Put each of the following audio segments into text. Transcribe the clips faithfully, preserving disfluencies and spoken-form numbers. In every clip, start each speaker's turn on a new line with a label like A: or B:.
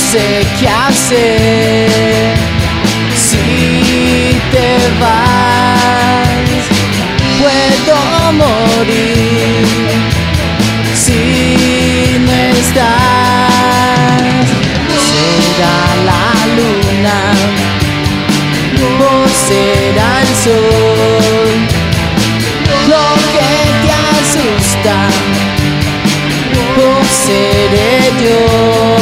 A: sé qué hacer si te vas. Puedo morir si no estás. Será la luna o será el sol lo que te asusta, o seré yo.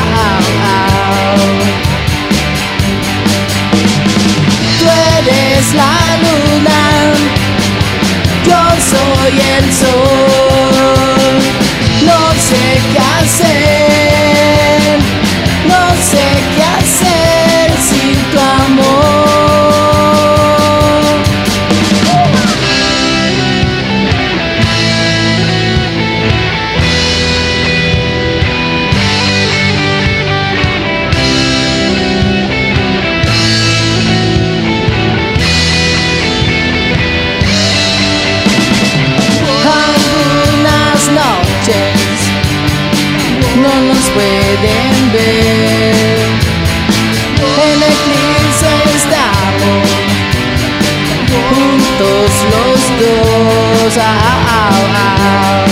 A: Eres la luna, yo soy el sol. No sé qué hacer, no sé qué hacer sin tu amor. No nos pueden ver, en eclipse estamos juntos los dos. Ah, ah, ah.